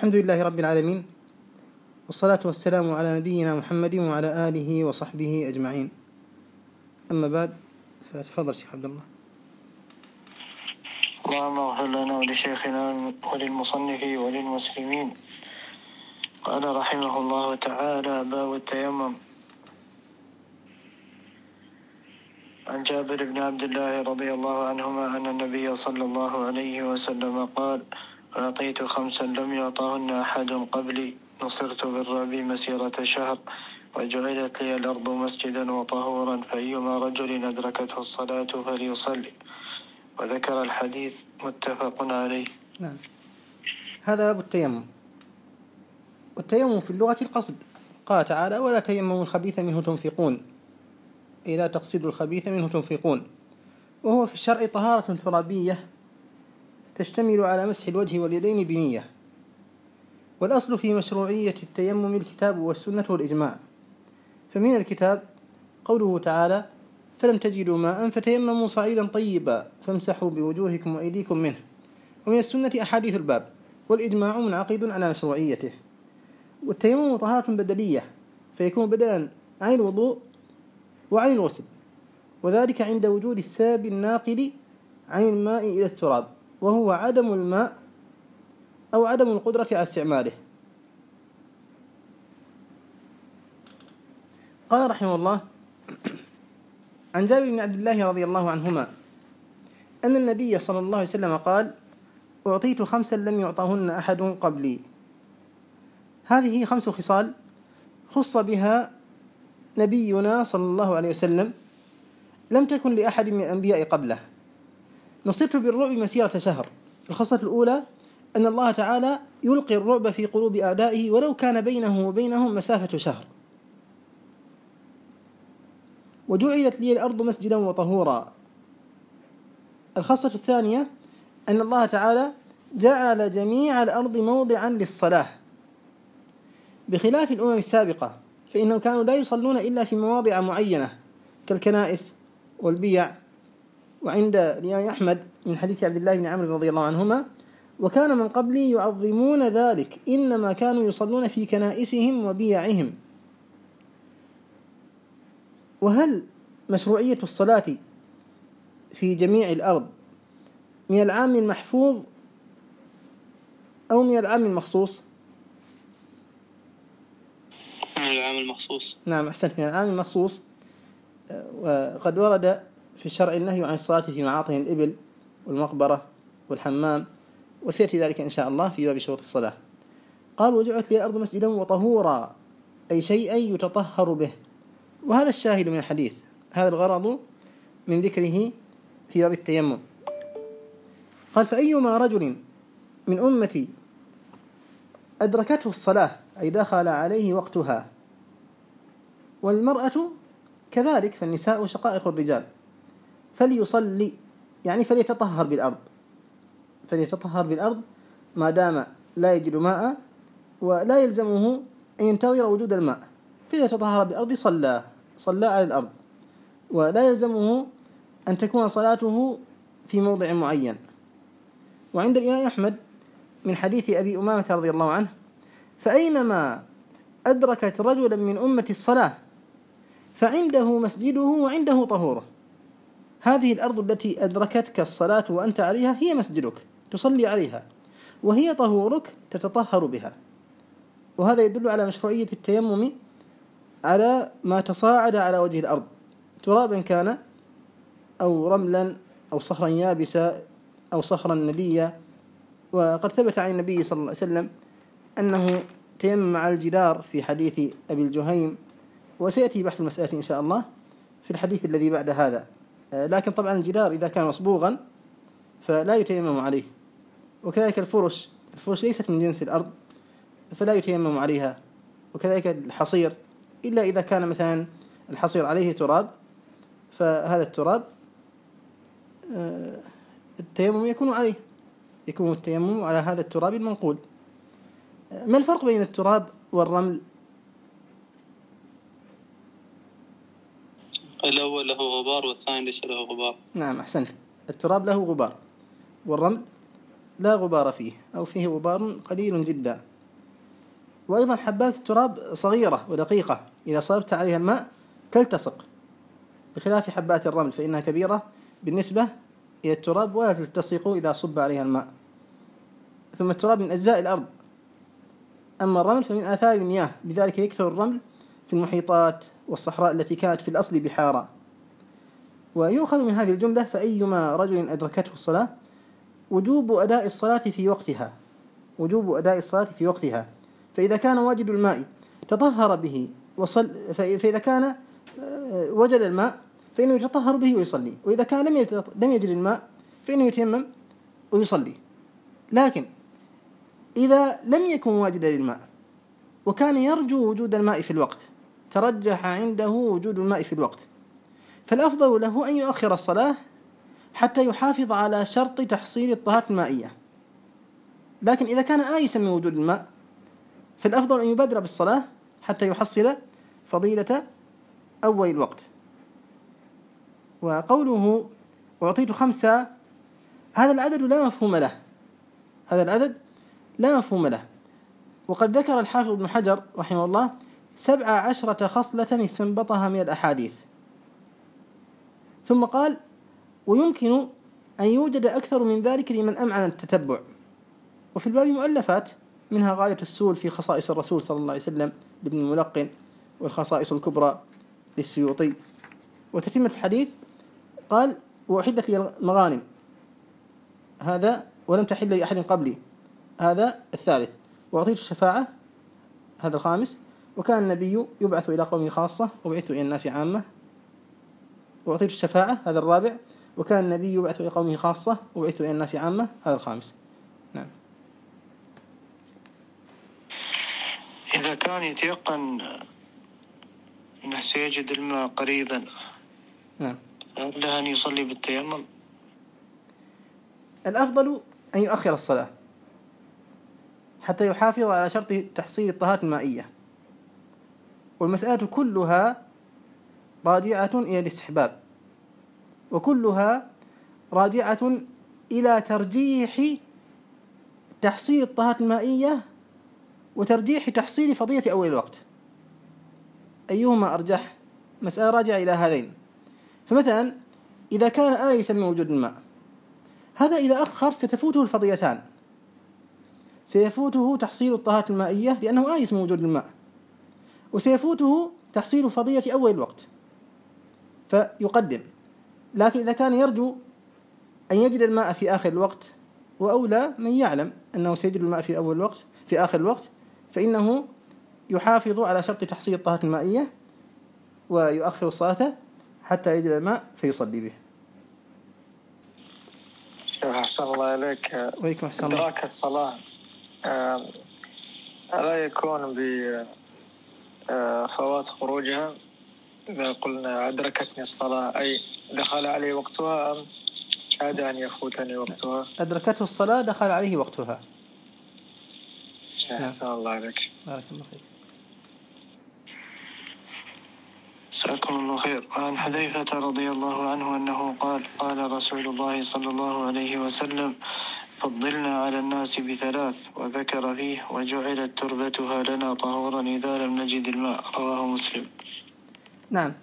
الحمد لله رب العالمين، والصلاة والسلام على نبينا محمد وعلى آله وصحبه أجمعين. أما بعد، فتفضل شيخ عبد الله. اللهم اغفر لنا ولشيخنا وللمصنف وللمسلمين. قال رحمه الله تعالى: باب التيمم. عن جابر بن عبد الله رضي الله عنهما أن النبي صلى الله عليه وسلم قال: أعطيت 5 لم يعطهن أحد قبلي، نصرت بالرعب مسيرة شهر، وجعلت لي الأرض مسجدا وطهورا، فأيما رجل أدركته الصلاة فليصلي. وذكر الحديث متفق عليه. نعم، هذا باب التيمم. والتيمم في اللغة القصد. قال تعالى: ولا تيمموا الخبيث منه تنفقون، إذا تقصدوا الخبيث منه تنفقون. وهو في الشرع طهارة ترابية تشتمل على مسح الوجه واليدين بنية. والأصل في مشروعية التيمم الكتاب والسنة والإجماع. فمن الكتاب قوله تعالى: فلم تجدوا ماء فتيمموا صعيدا طيبا فامسحوا بوجوهكم وأيديكم منه. ومن السنة أحاديث الباب، والإجماع منعقد على مشروعيته. والتيمم طهارة بدلية، فيكون بدلا عن الوضوء وعن الغسل، وذلك عند وجود الساب الناقل عن الماء إلى التراب، وهو عدم الماء أو عدم القدرة على استعماله. قال رحمه الله: عن جابر بن عبد الله رضي الله عنهما أن النبي صلى الله عليه وسلم قال: أعطيت 5 لم يعطهن أحد قبلي. هذه 5 خصال خص بها نبينا صلى الله عليه وسلم لم تكن لأحد من الأنبياء قبله. نصرت بالرعب مسيرة شهر. الخصلة الأولى أن الله تعالى يلقي الرعب في قلوب أعدائه ولو كان بينه وبينهم مسافة شهر. وجعلت لي الأرض مسجدا وطهورا. الخصلة الثانية أن الله تعالى جعل جميع الأرض موضعا للصلاة، بخلاف الأمم السابقة، فإنهم كانوا لا يصلون إلا في مواضع معينة كالكنائس والبيع. وعند الإمام أحمد من حديث عبد الله بن عمرو رضي الله عنهما: وكان من قبلي يعظمون ذلك، إنما كانوا يصلون في كنائسهم وبيعهم. وهل مشروعية الصلاة في جميع الأرض من العام المحفوظ أو من العام المخصوص؟ من العام المخصوص. نعم، أحسنت، من العام المخصوص. وقد ورد في الشرع النهي عن الصلاة في معاطن الإبل والمقبرة والحمام، وسيأتي ذلك إن شاء الله في باب شروط الصلاة. قال: وجعلت لي الأرض مسجدا وطهورا، أي شيئا يتطهر به. وهذا الشاهد من الحديث، هذا الغرض من ذكره في باب التيمم. قال: فأيما رجل من أمتي أدركته الصلاة، أي دخل عليه وقتها. والمرأة كذلك، فالنساء شقائق الرجال، فليصلي، يعني فليتطهر بالأرض، فليتطهر بالأرض ما دام لا يجد ماء ولا يلزمه أن ينتظر وجود الماء. فإذا تطهر بالأرض صلى على الأرض، ولا يلزمه أن تكون صلاته في موضع معين. وعند الإمام أحمد من حديث أبي أمامة رضي الله عنه: فأينما أدركت رجلا من أمة الصلاة فعنده مسجده وعنده طهوره. هذه الأرض التي أدركتك الصلاة وأنت عليها هي مسجدك، تصلي عليها، وهي طهورك تتطهر بها. وهذا يدل على مشروعية التيمم على ما تصاعد على وجه الأرض، ترابا كان أو رملا أو صخرا يابسا أو صخرا نديا. وقد ثبت عن النبي صلى الله عليه وسلم أنه تيمم على الجدار في حديث أبي الجهيم، وسيأتي بحث المسألة إن شاء الله في الحديث الذي بعد هذا. لكن طبعا الجدار إذا كان مصبوغا فلا يتيمم عليه. وكذلك الفرش ليست من جنس الأرض فلا يتيمم عليها. وكذلك الحصير، إلا إذا كان مثلا الحصير عليه تراب، فهذا التراب التيمم يكون التيمم على هذا التراب المنقول. ما الفرق بين التراب والرمل؟ الأول له غبار والثاني ليس له غبار. نعم، أحسنت. التراب له غبار، والرمل لا غبار فيه، أو فيه غبار قليل جدا. وأيضا حبات التراب صغيرة ودقيقة، إذا صببت عليها الماء تلتصق، بخلاف حبات الرمل فإنها كبيرة بالنسبة إلى التراب ولا تلتصق إذا صب عليها الماء. ثم التراب من أجزاء الأرض، أما الرمل فمن آثار المياه، لذلك يكثر الرمل في المحيطات والصحراء التي كانت في الأصل بحارا. ويؤخذ من هذه الجملة فأيما رجل أدركته الصلاة وجوب أداء الصلاة في وقتها، وجوب أداء الصلاة في وقتها. فإذا كان واجد الماء تطهر به فإذا كان وجد الماء فإنه يتطهر به ويصلي، وإذا كان لم يجد الماء فإنه يتيمم ويصلي. لكن إذا لم يكن واجدا للماء وكان يرجو وجود الماء في الوقت، ترجح عنده وجود الماء في الوقت، فالأفضل له أن يؤخر الصلاة حتى يحافظ على شرط تحصيل الطهارة المائية. لكن إذا كان آيسا من وجود الماء فالأفضل أن يبادر بالصلاة حتى يحصل فضيلة أول الوقت. وقوله وأعطيت 5، هذا العدد لا مفهوم له، هذا العدد لا مفهوم له. وقد ذكر الحافظ ابن حجر رحمه الله 17 خصلة استنبطها من الأحاديث، ثم قال ويمكن أن يوجد أكثر من ذلك لمن أمعن التتبع. وفي الباب مؤلفات، منها غاية السول في خصائص الرسول صلى الله عليه وسلم لابن الملقن، والخصائص الكبرى للسيوطي. وتتمة الحديث قال وأحدت لي المغانم، هذا ولم تحل لأحد قبلي، هذا الثالث. وأعطيت الشفاعة، هذا الخامس. وكان النبي يبعث إلى قومه خاصة وبعث إلى الناس عامة. وأعطيت الشفاعة، هذا الرابع. وكان النبي يبعث إلى قومه خاصة وبعث إلى الناس عامة، هذا الخامس. نعم. إذا كان يتيقن أنه سيجد الماء قريبا، نعم، له أن يصلي بالتيمم؟ الأفضل أن يؤخر الصلاة حتى يحافظ على شرط تحصيل الطهارة المائية. والمسألة كلها راجعة إلى الاستحباب، وكلها راجعة إلى ترجيح تحصيل الطهارة المائية وترجيح تحصيل فضيلة أول الوقت، أيهما أرجح؟ مسألة راجعة إلى هذين. فمثلا إذا كان آيسا من وجود الماء، هذا إذا أخر ستفوته الفضيلتان، سيفوته تحصيل الطهارة المائية لأنه آيس من وجود الماء، وسيفوته تحصيل فضيلة أول الوقت فيقدم. لكن إذا كان يرجو أن يجد الماء في آخر الوقت، وأولى من يعلم أنه سيجد الماء في أول الوقت في آخر الوقت، فإنه يحافظ على شرط تحصيل الطهارة المائية ويؤخر الصلاة حتى يجد الماء فيصلي به. أحسن الله إليك. ويكم أحسن الله. إدراك الصلاة ألا يكون بفوات خروجها؟ إذا قلنا أدركتني الصلاة أي دخل علي وقتها، أم كاد أن يفوتني وقتها؟ أدركته الصلاة دخل عليه وقتها. أحسن الله عليك. بارك الله فيك. جزاكم الله خير. وعن حذيفة رضي الله عنه أنه قال قال رسول الله صلى الله عليه وسلم فضلنا على الناس ب3، وذكر فيه وجعلت تربتها لنا طهورا إذا لم نجد الماء، رواه مسلم. نعم.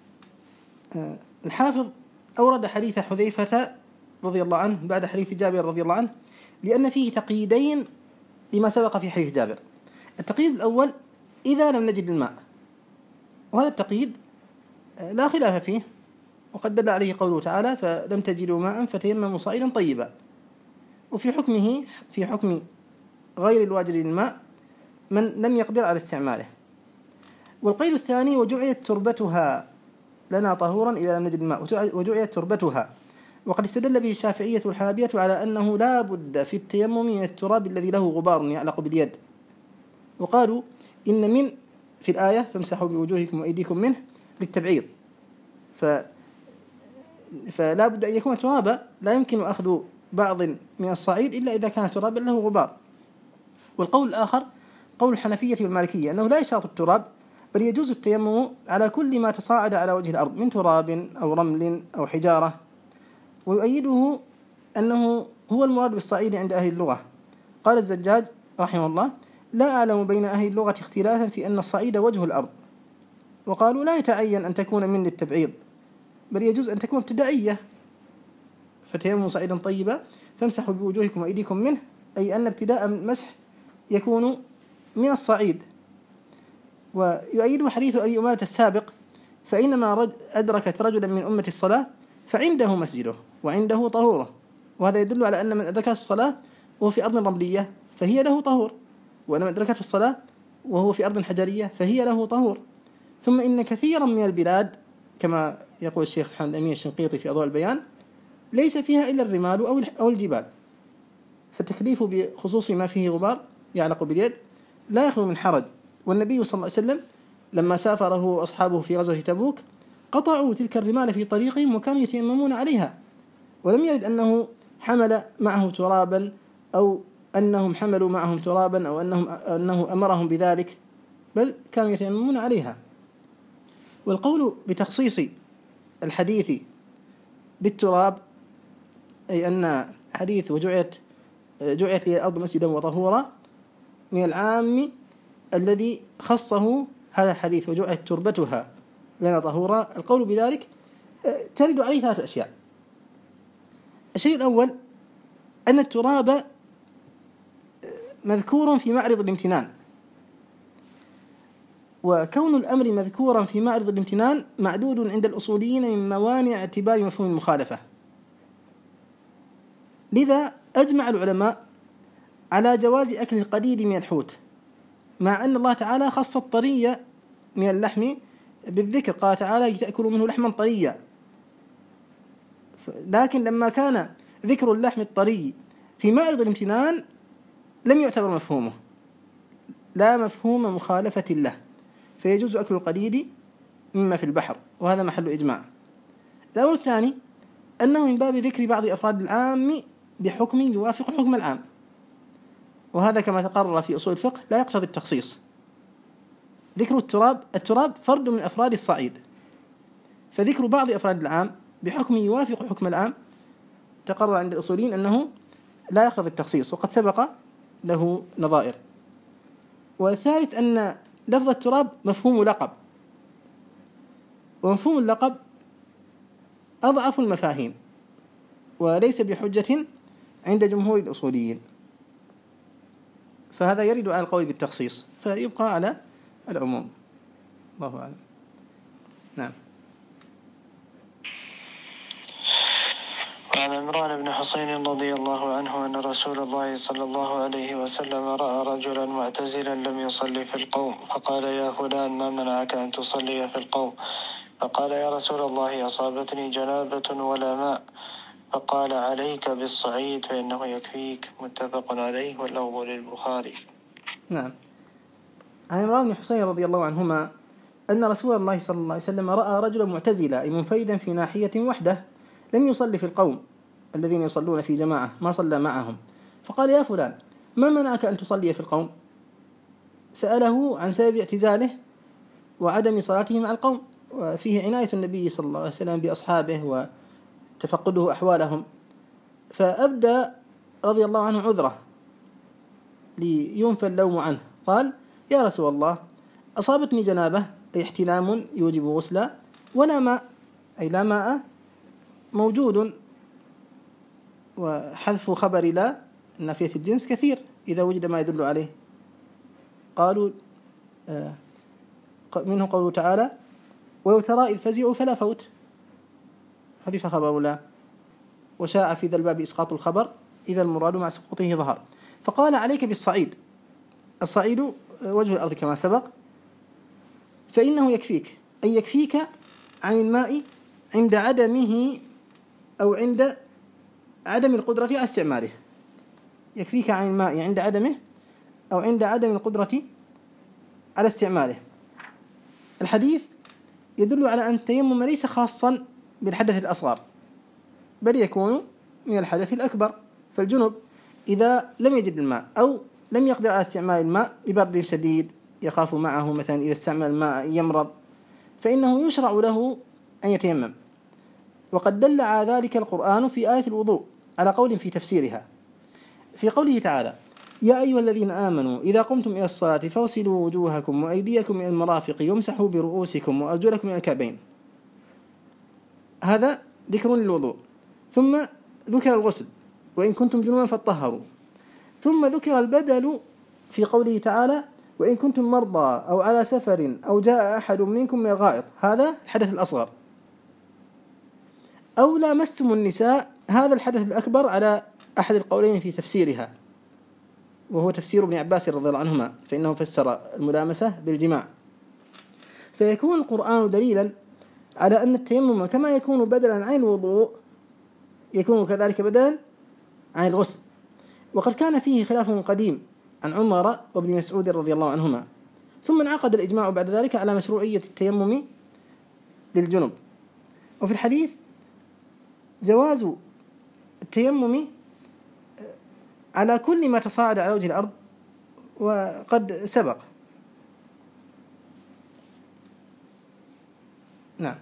الحافظ أورد حديث حذيفة رضي الله عنه بعد حديث جابر رضي الله عنه، لأن فيه تقييدين لما سبق في حديث جابر. التقييد الأول إذا لم نجد الماء، وهذا التقييد لا خلاف فيه، وقد دل عليه قوله تعالى فلم تجدوا ماء فتيمموا صعيدا طيبا. وفي حكمه في حكم غير الواجد للماء من لم يقدر على استعماله. والقيد الثاني وجعلت تربتها لنا طهورا إذا لم نجد الماء، وجعلت تربتها. وقد استدل به الشافعية والحنابلة على أنه لا بد في التيمم من التراب الذي له غبار يعلق باليد، وقالوا إن من في الآية فامسحوا بوجوهكم وأيديكم منه للتبعيض، فلا بد أن يكون ترابا لا يمكن أخذ بعض من الصعيد إلا إذا كان ترابا له غبار. والقول الآخر قول الحنفية والمالكية أنه لا يشترط التراب، بل يجوز التيمم على كل ما تصاعد على وجه الأرض من تراب أو رمل أو حجارة. ويؤيده أنه هو المراد بالصعيد عند أهل اللغة. قال الزجاج رحمه الله لا أعلم بين أهل اللغة اختلافا في أن الصعيد وجه الأرض، وقالوا لا يتعين أن تكون من للتبعيض، بل يجوز أن تكون ابتدائية، فتيمموا صعيدا طيبا فامسحوا بوجوهكم وأيديكم منه، أي أن ابتداء المسح يكون من الصعيد. ويؤيده حديث أبي أمامة السابق: فإنما أدركت رجلا من أمة الصلاة فعنده مسجده وعنده طهوره. وهذا يدل على أن من أدركته الصلاة وهو في أرض رملية فهي له طهور، وأن من أدركته الصلاة وهو في أرض حجرية فهي له طهور. ثم إن كثيرا من البلاد كما يقول الشيخ محمد الأمين الشنقيطي في أضواء البيان ليس فيها إلا الرمال أو الجبال، فالتكليف بخصوص ما فيه غبار يعلق باليد لا يخلو من حرج. والنبي صلى الله عليه وسلم لما سافره أصحابه في غزوة تبوك قطعوا تلك الرمال في طريقهم وكانوا يتيممون عليها، ولم يرد أنه حمل معه ترابا أو أنهم حملوا معهم ترابا أو أنه أمرهم بذلك، بل كانوا يتيممون عليها. والقول بتخصيص الحديث بالتراب، أي أن حديث جعلت لي الأرض مسجدا وطهورا، من العام الذي خصه هذا الحديث وجعلت تربتها لنا طهورا. القول بذلك ترد عليه 3 أشياء. الشيء الأول أن التراب مذكور في معرض الامتنان، وكون الأمر مذكورا في معرض الامتنان معدود عند الأصوليين من موانع اعتبار مفهوم المخالفة. لذا أجمع العلماء على جواز أكل القديد من الحوت، مع أن الله تعالى خص الطري من اللحم بالذكر، قال تعالى تأكلوا منه لحما طريا، لكن لما كان ذكر اللحم الطري في معرض الامتنان لم يعتبر مفهومه، لا مفهوم مخالفة له، فيجوز أكل القديد مما في البحر، وهذا محل إجماع. الأمر الثاني أنه من باب ذكر بعض أفراد العام بحكم يوافق حكم العام، وهذا كما تقرر في أصول الفقه لا يقتضي التخصيص. ذكر التراب فرد من أفراد الصعيد، فذكر بعض أفراد العام بحكم يوافق حكم العام تقرر عند الأصوليين أنه لا يقتضي التخصيص، وقد سبق له نظائر. والثالث أن لفظ التراب مفهوم لقب، ومفهوم اللقب أضعف المفاهيم وليس بحجة عند جمهور الأصوليين، فهذا يرد على القول بالتخصيص، فيبقى على العموم. الله أعلم. نعم. وعن عمران بن حصين رضي الله عنه أن رسول الله صلى الله عليه وسلم رأى رجلا معتزلا لم يصلي في القوم، فقال: يا فلان، ما منعك أن تصلي في القوم؟ فقال: يا رسول الله، أصابتني جنابة ولا ماء. فقال: عليك بالصعيد فإنه يكفيك. متفق عليه، واللفظ للبخاري. نعم. عن عمران بن حصين رضي الله عنهما أن رسول الله صلى الله عليه وسلم رأى رجلا معتزلا، أي منفردا في ناحية وحده، لم يصلي في القوم الذين يصلون في جماعة، ما صلى معهم. فقال: يا فلان، ما منعك أن تصلي في القوم؟ سأله عن سبب اعتزاله وعدم صلاته مع القوم، وفيه عناية النبي صلى الله عليه وسلم بأصحابه وتفقده أحوالهم، فأبدى رضي الله عنه عذره لينفى اللوم عنه. قال: يا رسول الله، أصابتني جنابة، أي احتلام يوجب غسلا، ولا ماء، أي لا ماء موجود، وحذف خبر لا نافية الجنس كثير إذا وجد ما يدل عليه. قالوا منه قوله تعالى: ولو ترى إذ فزعوا فلا فوت، حذف خبر لا، وشاء في ذا الباب إسقاط الخبر إذا المراد مع سقوطه ظهر. فقال: عليك بالصعيد. الصعيد وجه الأرض كما سبق، فإنه يكفيك، أي يكفيك عن الماء عند عدمه أو عند عدم القدرة على استعماله. يكفيك عن الماء عند عدمه أو عند عدم القدرة على استعماله. الحديث يدل على أن التيمم ليس خاصا بالحدث الأصغر، بل يكون من الحدث الأكبر. فالجنب إذا لم يجد الماء أو لم يقدر على استعمال الماء لبرد شديد يخاف معه، مثلا إذا استعمل الماء يمرض، فإنه يشرع له أن يتيمم. وقد دل على ذلك القرآن في آية الوضوء على قول في تفسيرها، في قوله تعالى: يا أيها الذين آمنوا إذا قمتم إلى الصلاة فاغسلوا وجوهكم وأيديكم إلى المرافق وامسحوا برؤوسكم وأرجلكم إلى الكعبين. هذا ذكر للوضوء. ثم ذكر الغسل وإن كنتم جنوبا فاطهروا. ثم ذكر البدل في قوله تعالى وإن كنتم مرضى أو على سفر أو جاء أحد منكم من الغائط، هذا الحدث الأصغر. أو لامستم النساء، هذا الحدث الأكبر على أحد القولين في تفسيرها، وهو تفسير ابن عباس رضي الله عنهما، فإنه فسر الملامسة بالجماع. فيكون القرآن دليلا على أن التيمم كما يكون بدلا عن الوضوء يكون كذلك بدلا عن الغسل. وقد كان فيه خلاف قديم عن عمر وابن مسعود رضي الله عنهما، ثم انعقد الإجماع بعد ذلك على مشروعية التيمم للجنب. وفي الحديث جواز التيمم على كل ما تصاعد على وجه الأرض وقد سبق. نعم.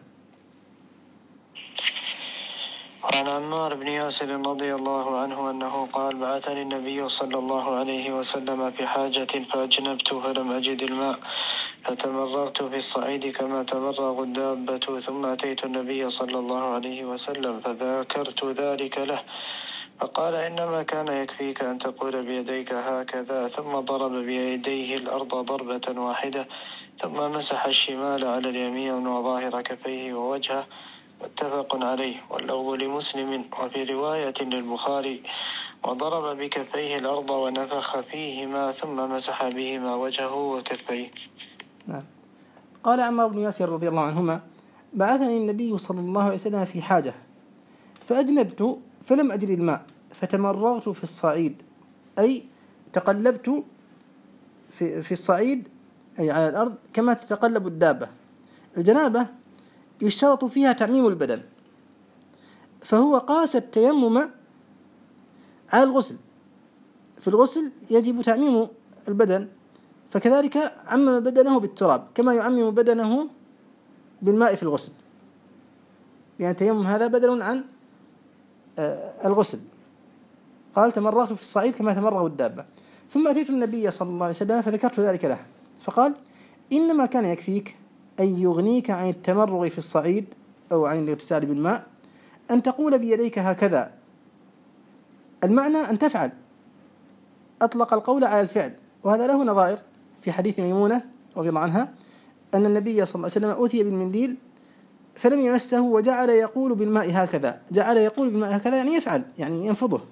وعن عمار بن ياسر رضي الله عنه أنه قال بعثني النبي صلى الله عليه وسلم في حاجة فأجنبت فلم أجد الماء فتمرغت في الصعيد كما تمرغ الدابة، ثم أتيت النبي صلى الله عليه وسلم فذكرت ذلك له فقال إنما كان يكفيك أن تقول بيديك هكذا، ثم ضرب بيديه الأرض ضربة واحدة، ثم مسح الشمال على اليمين وظاهر كفيه ووجهه، متفق عليه. واللفظ لمسلم وفي رواية للبخاري وضرب بكفيه الأرض ونفخ فيهما ثم مسح بهما وجهه وكفيه. نعم. قال عمار بن ياسر رضي الله عنهما بعثني النبي صلى الله عليه وسلم في حاجة فأجنبت فلم أجد الماء فتمرغت في الصعيد، أي تقلبت في الصعيد أي على الأرض كما تتقلب الدابة. الجنابة يشترط فيها تعميم البدن، فهو قاس التيمم على الغسل. في الغسل يجب تعميم البدن، فكذلك عمم بدنه بالتراب كما يعمم بدنه بالماء في الغسل، يعني التيمم هذا بدل عن الغسل. قال تمرغت في الصعيد كما تمرغ الدابة. ثم أتيت النبي صلى الله عليه وسلم فذكرت ذلك له فقال إنما كان يكفيك أن يغنيك عن التمرغ في الصعيد أو عن الاغتسال بالماء أن تقول بيديك هكذا، المعنى أن تفعل. أطلق القول على الفعل، وهذا له نظائر في حديث ميمونة رضي الله عنها أن النبي صلى الله عليه وسلم أوتي بالمنديل فلم يمسه وجعل يقول بالماء هكذا. جعل يقول بالماء هكذا يعني يفعل، يعني ينفضه.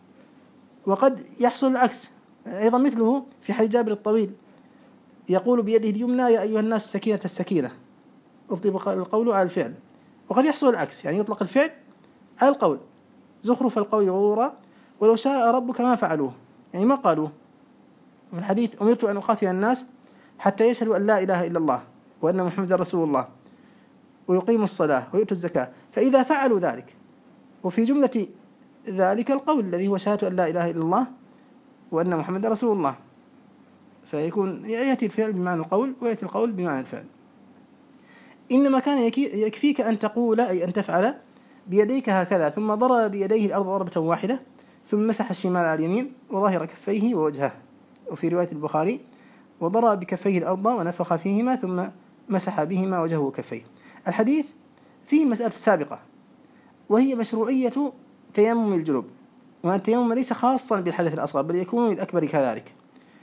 وقد يحصل العكس أيضا، مثله في حديث جابر الطويل يقول بيده اليمنى يا أيها الناس سكينة السكينة، أطلق القول على الفعل. وقد يحصل العكس، يعني يطلق الفعل على القول، زخرف القول غرورا ولو شاء ربك ما فعلوه، يعني ما قالوه. في الحديث أمرت أن أقاتل الناس حتى يشهدوا أن لا إله إلا الله وأن محمد رسول الله ويقيموا الصلاة ويؤتوا الزكاة، فإذا فعلوا ذلك، وفي جملة ذلك القول الذي هو شهادة أن لا إله إلا الله وأن محمد رسول الله، فيكون يأتي الفعل بمعنى القول ويأتي القول بمعنى الفعل. إنما كان يكفيك أن تقول أي أن تفعل بيديك هكذا، ثم ضرب بيديه الأرض ضربة واحدة ثم مسح الشمال على اليمين وظاهر كفيه ووجهه. وفي رواية البخاري وضرب بكفيه الأرض ونفخ فيهما ثم مسح بهما وجهه وكفيه. الحديث فيه المسألة السابقة وهي مشروعية تيمم الجنوب، وأن التيمم ليس خاصا بالحدث الأصغر بل يكون للأكبر كذلك.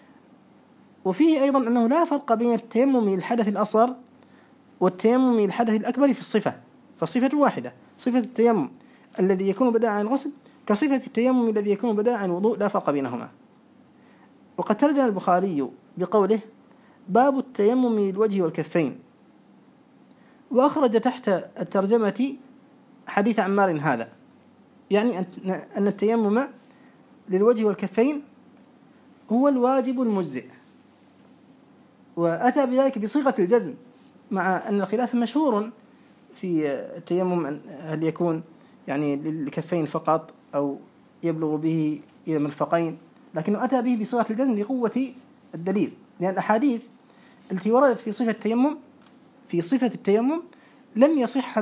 وفيه أيضا أنه لا فرق بين التيمم للحدث الأصغر والتيمم للحدث الأكبر في الصفة، فالصفة واحدة، صفة التيمم الذي يكون بدلا عن الغسل كصفة التيمم الذي يكون بدلا عن الوضوء، لا فرق بينهما. وقد ترجم البخاري بقوله باب التيمم للوجه والكفين، وأخرج تحت الترجمة حديث عمار هذا، يعني أن التيمم للوجه والكفين هو الواجب المجزئ، وأتى بذلك بصيغة الجزم، مع أن الخلاف مشهور في التيمم هل يكون يعني للكفين فقط أو يبلغ به إلى المرفقين، لكنه أتى به بصيغة الجزم لقوة الدليل، لأن الأحاديث التي وردت في صفة التيمم لم يصح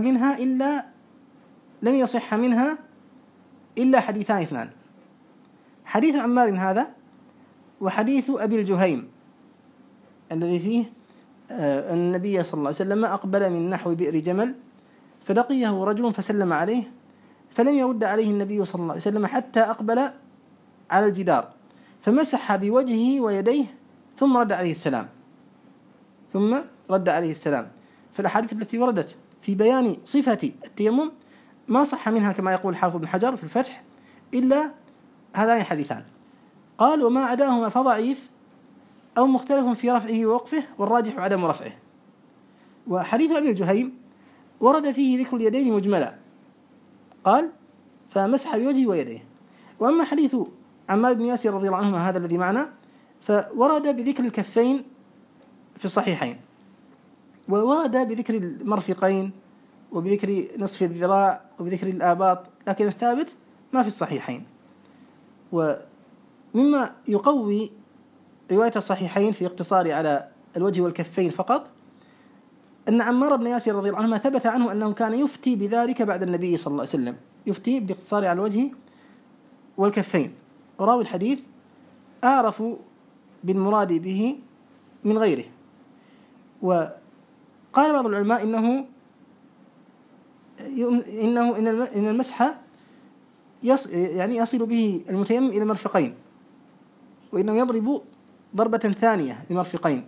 منها إلا حديثان اثنان. حديث عمار هذا وحديث أبي الجهيم الذي فيه النبي صلى الله عليه وسلم أقبل من نحو بئر جمل فلقيه رجل فسلم عليه فلم يرد عليه النبي صلى الله عليه وسلم حتى أقبل على الجدار فمسح بوجهه ويديه ثم رد عليه السلام. فالأحاديث التي وردت في بيان صفة التيمم ما صح منها كما يقول حافظ بن حجر في الفتح إلا هذان الحديثان. قال وما عداهما فضعيف أو مختلف في رفعه ووقفه والراجح عدم رفعه. وحديث أبي الجهيم ورد فيه ذكر اليدين مجملا قال فمسح بوجهه ويديه. وأما حديث عمار بن ياسر رضي الله عنهما هذا الذي معنا فورد بذكر الكفين في الصحيحين وورد بذكر المرفقين وبذكر نصف الذراع وبذكر الآباط لكن الثابت ما في الصحيحين. ومما يقوي رواية الصحيحين في اقتصار على الوجه والكفين فقط أن عمار بن ياسر رضي الله عنه ثبت عنه أنه كان يفتي بذلك بعد النبي صلى الله عليه وسلم يفتي بالاقتصار على الوجه والكفين. وراوي الحديث أعرف بالمراد به من غيره. وقال بعض العلماء إن المسح يصل به المتيمم إلى المرفقين وإنه يضرب ضربة ثانية لمرفقين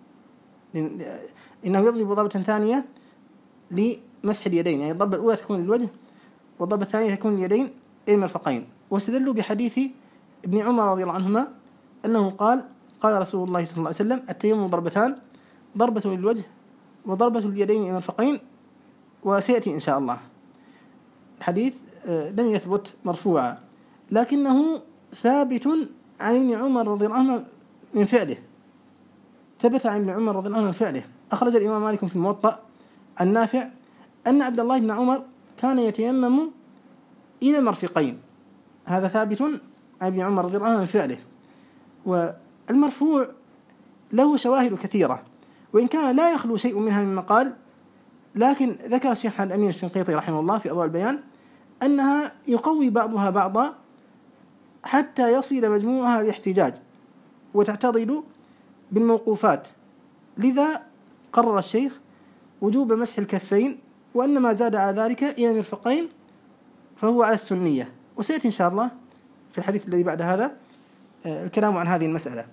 إنه يضرب ضربة ثانية لمسح اليدين يعني الضربة الأولى تكون للوجه والضربة الثانية تكون لليدين إلى المرفقين. واستدلوا بحديث ابن عمر رضي الله عنهما أنه قال رسول الله صلى الله عليه وسلم التيمم ضربتان ضربة للوجه وضربة لليدين إلى المرفقين وسيأتي إن شاء الله. الحديث لم يثبت مرفوعا لكنه ثابت عن ابن عمر رضي الله عنه من فعله ثبت عن ابن عمر رضي الله عنه من فعله. أخرج الإمام مالك في الموطأ النافع أن عبد الله بن عمر كان يتيمم إلى المرفقين هذا ثابت عن ابن عمر رضي الله عنه من فعله. والمرفوع له شواهد كثيرة وإن كان لا يخلو شيء منها من مقال لكن ذكر الشيخ الأمين الشنقيطي رحمه الله في أضواء البيان أنها يقوي بعضها بعضا حتى يصل مجموعها الاحتجاج وتعتضد بالموقوفات. لذا قرر الشيخ وجوب مسح الكفين وأن ما زاد على ذلك إلى المرفقين فهو على السنية. وسيأتي إن شاء الله في الحديث الذي بعد هذا الكلام عن هذه المسألة.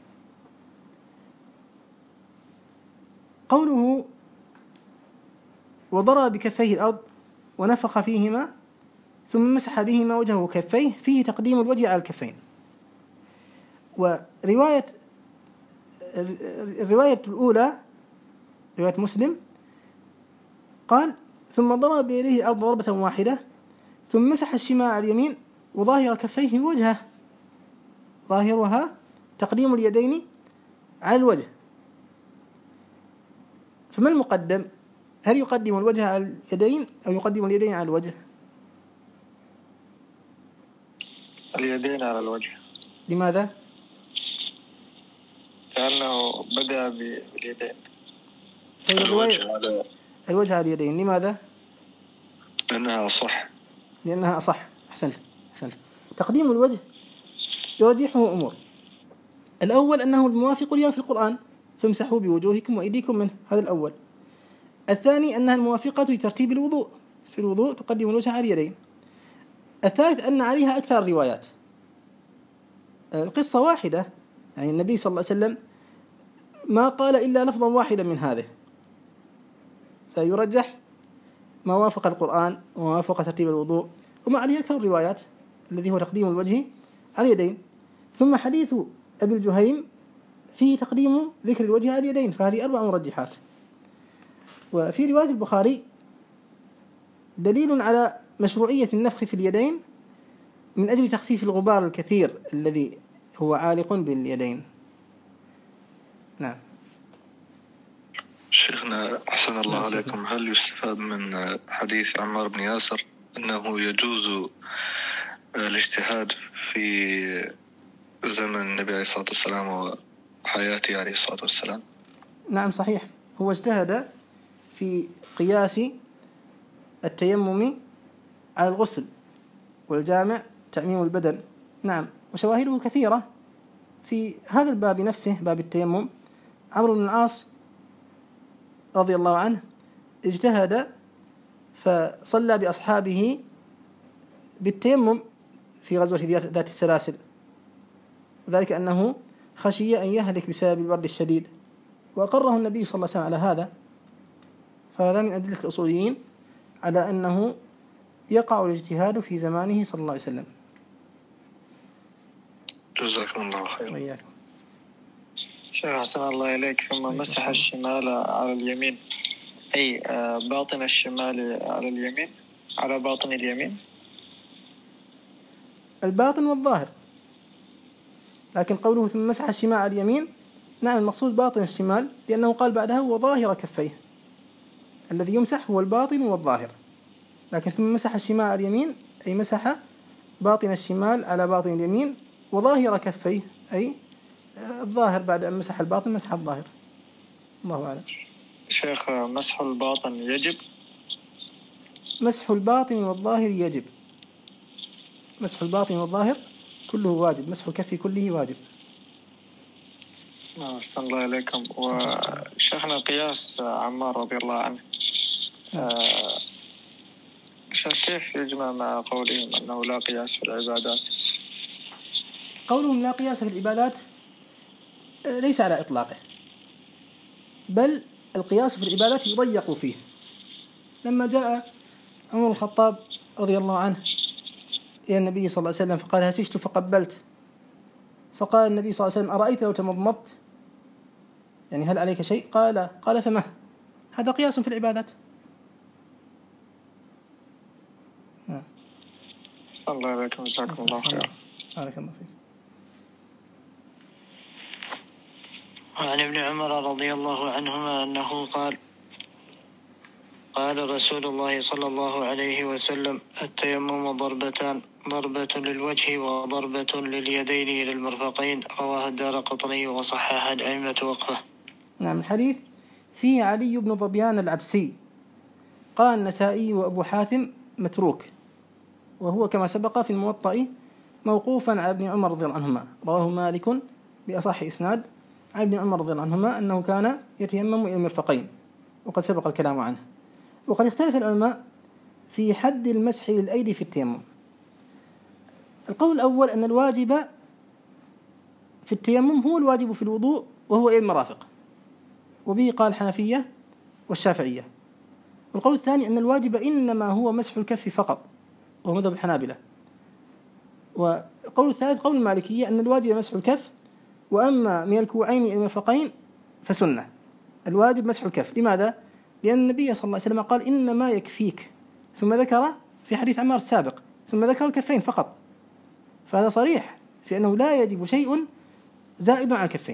قوله وضرب بكفيه الأرض ونفخ فيهما ثم مسح بهما وجهه وكفيه فيه تقديم الوجه على الكفين. الرواية الأولى رواية مسلم قال ثم ضرب بيده الأرض ضربة واحدة ثم مسح الشمال على اليمين وظاهر كفيه وجهه ظاهرها تقديم اليدين على الوجه. فما المقدم؟ هل يقدم الوجه على اليدين أو يقدم اليدين على الوجه؟ اليدين على الوجه. لماذا؟ لأنه بدأ باليدين. طيب الوجه على اليدين لماذا؟ لأنها أصح. أحسنت. تقديم الوجه يرجحه أمور. الأول أنه الموافق لما في القرآن فامسحوا بوجوهكم وأيديكم منه هذا الأول. الثاني أنها الموافقة لترتيب الوضوء في الوضوء تقدم الوجه على اليدين. الثالث أن عليها أكثر الروايات. القصة واحدة يعني النبي صلى الله عليه وسلم ما قال إلا لفظا واحدا من هذه فيرجح ما وافق القرآن وما وافق ترتيب الوضوء وما عليه أكثر الروايات الذي هو تقديم الوجه على اليدين. ثم حديث أبي الجهيم فيه تقديم ذكر الوجه على اليدين فهذه 4 مرجحات. وفي رواية البخاري دليل على مشروعية النفخ في اليدين من أجل تخفيف الغبار الكثير الذي هو عالق باليدين. نعم. شيخنا أحسن الله عليكم، هل يستفاد من حديث عمار بن ياسر أنه يجوز الاجتهاد في زمن النبي عليه الصلاة والسلام وحياته عليه الصلاة والسلام؟ نعم صحيح، هو اجتهد في قياس التيمم على الغسل والجامع تعميم البدن. نعم، وشواهده كثيرة في هذا الباب نفسه باب التيمم عمرو بن العاص رضي الله عنه اجتهد فصلى بأصحابه بالتيمم في غزوة ذات السلاسل، وذلك أنه خشي أن يهلك بسبب البرد الشديد، وأقره النبي صلى الله عليه وسلم على هذا. فهذا من أدلة الأصوليين على أنه يقع الاجتهاد في زمانه صلى الله عليه وسلم. جزاكم الله خير. وإياكم. شيخ أحسن الله إليك. ثم مسح الشمال على اليمين، أي باطن الشمال على اليمين على باطن اليمين، الباطن والظاهر. لكن قوله ثم مسح الشمال على اليمين، نعم المقصود باطن الشمال، لأنه قال بعدها وظاهر كفيه. الذي يمسح هو الباطن والظاهر، لكن ثم مسح الشمال على اليمين أي مسح باطن الشمال على باطن اليمين، وظاهر كفيه أي الظاهر بعد أن مسح الباطن مسح الظاهر. الله أعلم. شيخ مسح الباطن يجب؟ مسح الباطن والظاهر يجب، مسح الباطن والظاهر كله واجب، مسح الكف كله واجب. أحسن الله إليكم. وشيخنا قياس عمار رضي الله عنه، شيخ كيف يجمع مع قولهم أنه لا قياس في العبادات؟ قولهم لا قياس في العبادات ليس على إطلاقه، بل القياس في العبادات يضيق فيه. لما جاء عمر بن الخطاب رضي الله عنه إلى النبي صلى الله عليه وسلم فقال هششت فقبلت، فقال النبي صلى الله عليه وسلم أرأيت لو تمضمضت، يعني هل عليك شيء؟ قال فما؟ هذا قياس في العبادات. صلى الله عليكم جزاكم الله خير. بارك الله فيك. وعن ابن عمر رضي الله عنهما أنه قال رسول الله صلى الله عليه وسلم التيمم ضربتان، ضربة للوجه وضربة لليدين إلى المرفقين، رواه الدارقطني وصحح الأئمة وقفه. نعم. الحديث فيه علي بن ظبيان العبسي، قال النسائي وأبو حاتم متروك، وهو كما سبق في الموطأ موقوفا على ابن عمر رضي الله عنهما، رواه مالك بأصح إسناد عن ابن عمر رضي الله عنهما أنه كان يتيمم إلى المرفقين، وقد سبق الكلام عنه. وقد اختلف العلماء في حد المسح للأيدي في التيمم. القول الأول أن الواجب في التيمم هو الواجب في الوضوء وهو إلى المرافق، وبه قال الحنفية والشافعية. والقول الثاني أن الواجب إنما هو مسح الكف فقط، وهو مذهب الحنابلة. والقول الثالث قول المالكية أن الواجب مسح الكف، وأما من الكوعين إلى المرفقين فسنة. الواجب مسح الكف. لماذا؟ لأن النبي صلى الله عليه وسلم قال إنما يكفيك، ثم ذكر في حديث عمار السابق ثم ذكر الكفين فقط، فهذا صريح في أنه لا يجب شيء زائد على الكفين.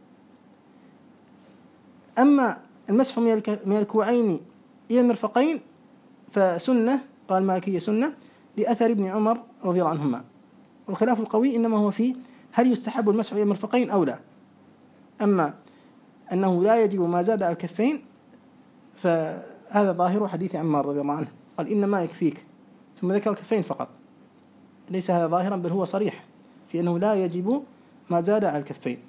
أما المسح من الكوعين إلى المرفقين فسنة، قال المالكية سنة لأثر ابن عمر رضي الله عنهما. والخلاف القوي إنما هو في هل يستحب المسح إلى المرفقين أو لا. أما أنه لا يجب ما زاد على الكفين فهذا ظاهر حديث عمار رضي الله عنه، قال إنما يكفيك ثم ذكر الكفين فقط. ليس هذا ظاهرا بل هو صريح في أنه لا يجب ما زاد على الكفين.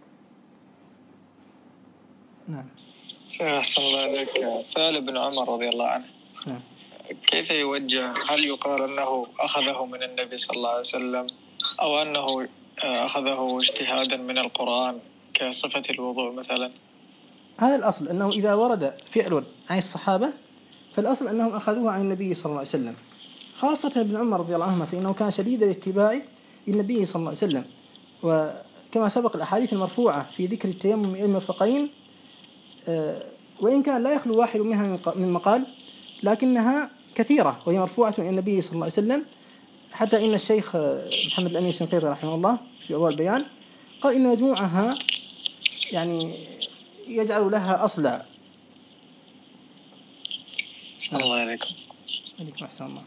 نعم. أحسن الله عليك. فعل ابن عمر رضي الله عنه نعم. كيف يوجه؟ هل يقال أنه أخذه من النبي صلى الله عليه وسلم، أو أنه أخذه اجتهادا من القرآن كصفة الوضوء مثلا؟ هذا الأصل، أنه إذا ورد فعل عن الصحابة فالأصل أنهم أخذوه عن النبي صلى الله عليه وسلم، خاصة ابن عمر رضي الله عنه فإنه كان شديد الاتباع للنبي صلى الله عليه وسلم. وكما سبق الأحاديث المرفوعة في ذكر التيمم إلى المرفقين، وإن كان لا يخلو واحد منها من مقال، لكنها كثيرة وهي مرفوعة إلى النبي صلى الله عليه وسلم. حتى إن الشيخ محمد الأمين الشنقيطي رحمه الله في أول البيان قال إن مجموعها يعني يجعل لها أصلا. صلى الله عليكم. عليكم أحسن الله.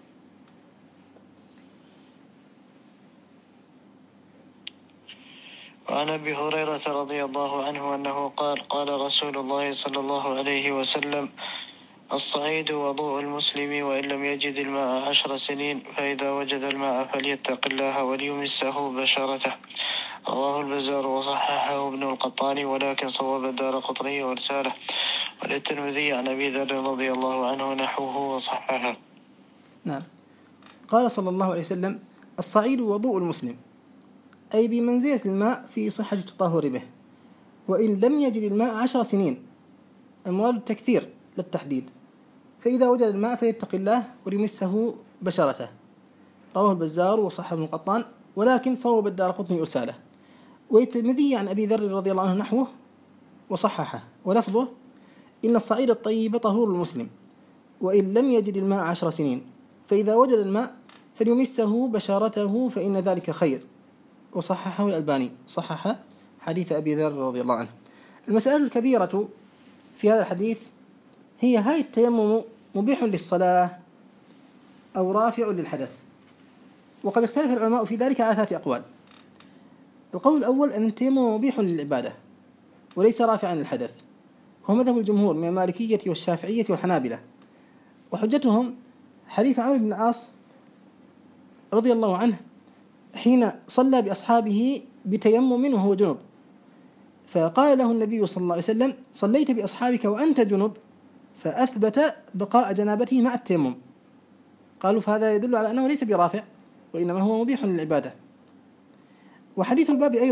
وعن أبي هريرة رضي الله عنه أنه قال رسول الله صلى الله عليه وسلم الصعيد وضوء المسلم وإن لم يجد الماء 10 سنين، فإذا وجد الماء فليتق الله وليمسه بشرته، رواه البزار وصححه ابن القطاني، ولكن صواب الدارقطني وارساله. وللترمذي عن أبي ذر رضي الله عنه نحوه وصححه. نعم. قال صلى الله عليه وسلم: الصعيد وضوء المسلم، أي بمنزلة الماء في صحة التطهر به، وإن لم يجد الماء 10 سنين. المراد التكثير للتحديد. فإذا وجد الماء فليتق الله وليمسه بشرته. رواه البزار وصححه ابن القطان، ولكن صوب الدارقطني إرساله. والترمذي عن أبي ذر رضي الله عنه نحوه وصححه، ولفظه: إن الصعيد الطيب طهور المسلم، وإن لم يجد الماء 10 سنين، فإذا وجد الماء فليمسه بشرته فإن ذلك خير. وصححه الألباني، صحح حديث أبي ذر رضي الله عنه. المسألة الكبيرة في هذا الحديث هي: هل التيمم مبيح للصلاة أو رافع للحدث؟ وقد اختلف العلماء في ذلك على 3 أقوال. القول الأول أن التيمم مبيح للعبادة وليس رافعا للحدث، وهو مذهب الجمهور من المالكية والشافعية والحنابلة. وحجتهم حديث عمرو بن العاص رضي الله عنه حين صلى بأصحابه بتيمم وهو جنب، فقال له النبي صلى الله عليه وسلم: صليت بأصحابك وأنت جنب، فأثبت بقاء جنابته مع التيمم. قالوا: فهذا يدل على أنه ليس برافع، وإنما هو مبيح للعبادة. وحديث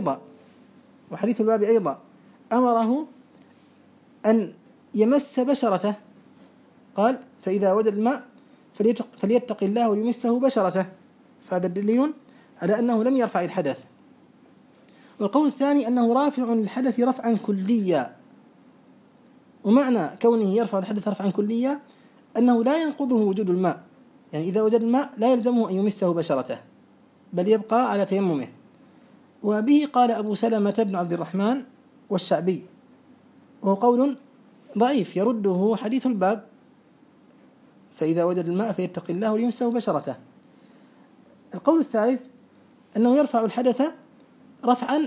الباب أيضا أمره أن يمس بشرته، قال: فإذا وجد الماء فليتق الله وليمسه بشرته. فهذا دليل على أنه لم يرفع الحدث. والقول الثاني أنه رافع للحدث رفعا كليا، ومعنى كونه يرفع الحدث رفعا كليا أنه لا ينقضه وجود الماء، يعني إذا وجد الماء لا يلزمه أن يمسه بشرته، بل يبقى على تيممه. وبه قال أبو سلمة بن عبد الرحمن والشعبي، وهو قول ضعيف يرده حديث الباب: فإذا وجد الماء فيتق الله وليمسه بشرته. القول الثالث أنه يرفع الحدث رفعا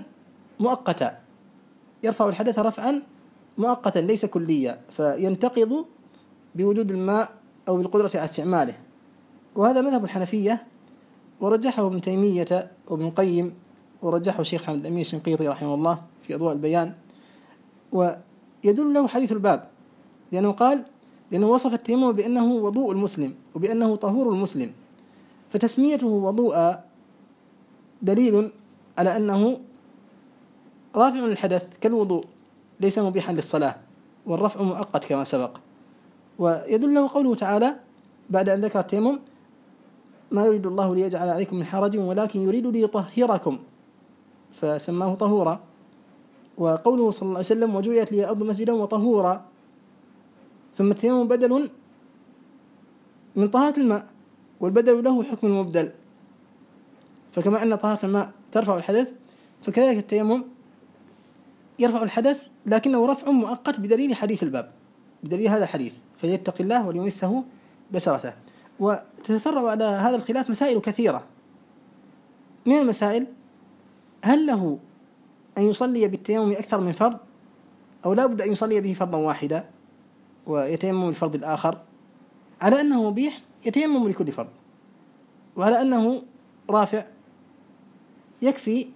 مؤقتا ليس كليا، فينتقض بوجود الماء أو بالقدرة على استعماله. وهذا مذهب الحنفية، ورجحه ابن تيمية وابن القيم، ورجحه الشيخ محمد الأمين الشنقيطي رحمه الله في أضواء البيان. ويدل له حديث الباب، لأنه وصف التيمم بأنه وضوء المسلم وبأنه طهور المسلم، فتسميته وضوء دليل على أنه رافع للحدث كالوضوء، ليس مبيحا للصلاة، والرفع مؤقت كما سبق. ويدل له قوله تعالى بعد أن ذكر التيمم: ما يريد الله ليجعل عليكم من حرج ولكن يريد ليطهركم، فسماه طهورا. وقوله صلى الله عليه وسلم: وجعلت لي الأرض مسجدا وطهورا. ثم التيمم بدل من طهارة الماء، والبدل له حكم المبدل. فكما أن طهارة الماء ترفع الحدث، فكذلك التيمم يرفع الحدث، لكنه رفع مؤقت بدليل حديث الباب، بدليل هذا الحديث: فليتق الله وليمسه بشرته. وتتفرع على هذا الخلاف مسائل كثيرة. من المسائل: هل له أن يصلي بالتيمم أكثر من فرض، أو لا بد أن يصلي به فرضا واحدا ويتيمم الفرض الآخر؟ على أنه مبيح يتيمم لكل فرض، وعلى أنه رافع يكفي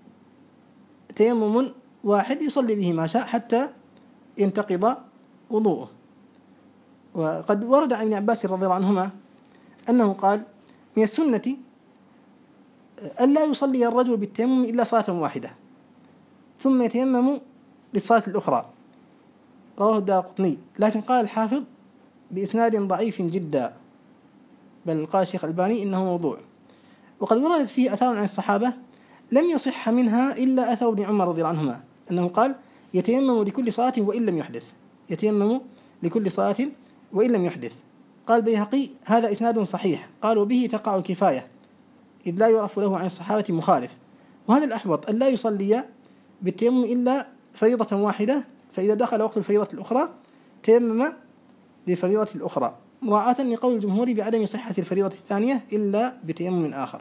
تيمم واحد يصلي به ما شاء حتى ينتقض وضوءه. وقد ورد عن ابن عباس رضي الله عنهما أنه قال: من السنة ألا يصلي الرجل بالتيمم إلا صلاة واحدة ثم يتيمم للصلاة الأخرى. رواه الدارقطني، لكن قال الحافظ بإسناد ضعيف جدا، بل قال الشيخ الألباني إنه موضوع. وقد وردت فيه أثار عن الصحابة لم يصح منها إلا أثر ابن عمر رضي الله عنهما أنه قال: يتيمم لكل صلاة وإن لم يحدث، يتيمم لكل صلاة وإن لم يحدث. قال البيهقي: هذا إسناد صحيح، قال: وبه تقع الكفاية، إذ لا يعرف له عن الصحابة مخالف. وهذا الأحوط أن لا يصلي بالتيمم إلا فريضة واحدة، فإذا دخل وقت الفريضة الأخرى تيمم للفريضة الأخرى، مراعاة لقول الجمهور بعدم صحة الفريضة الثانية إلا بتيمم آخر.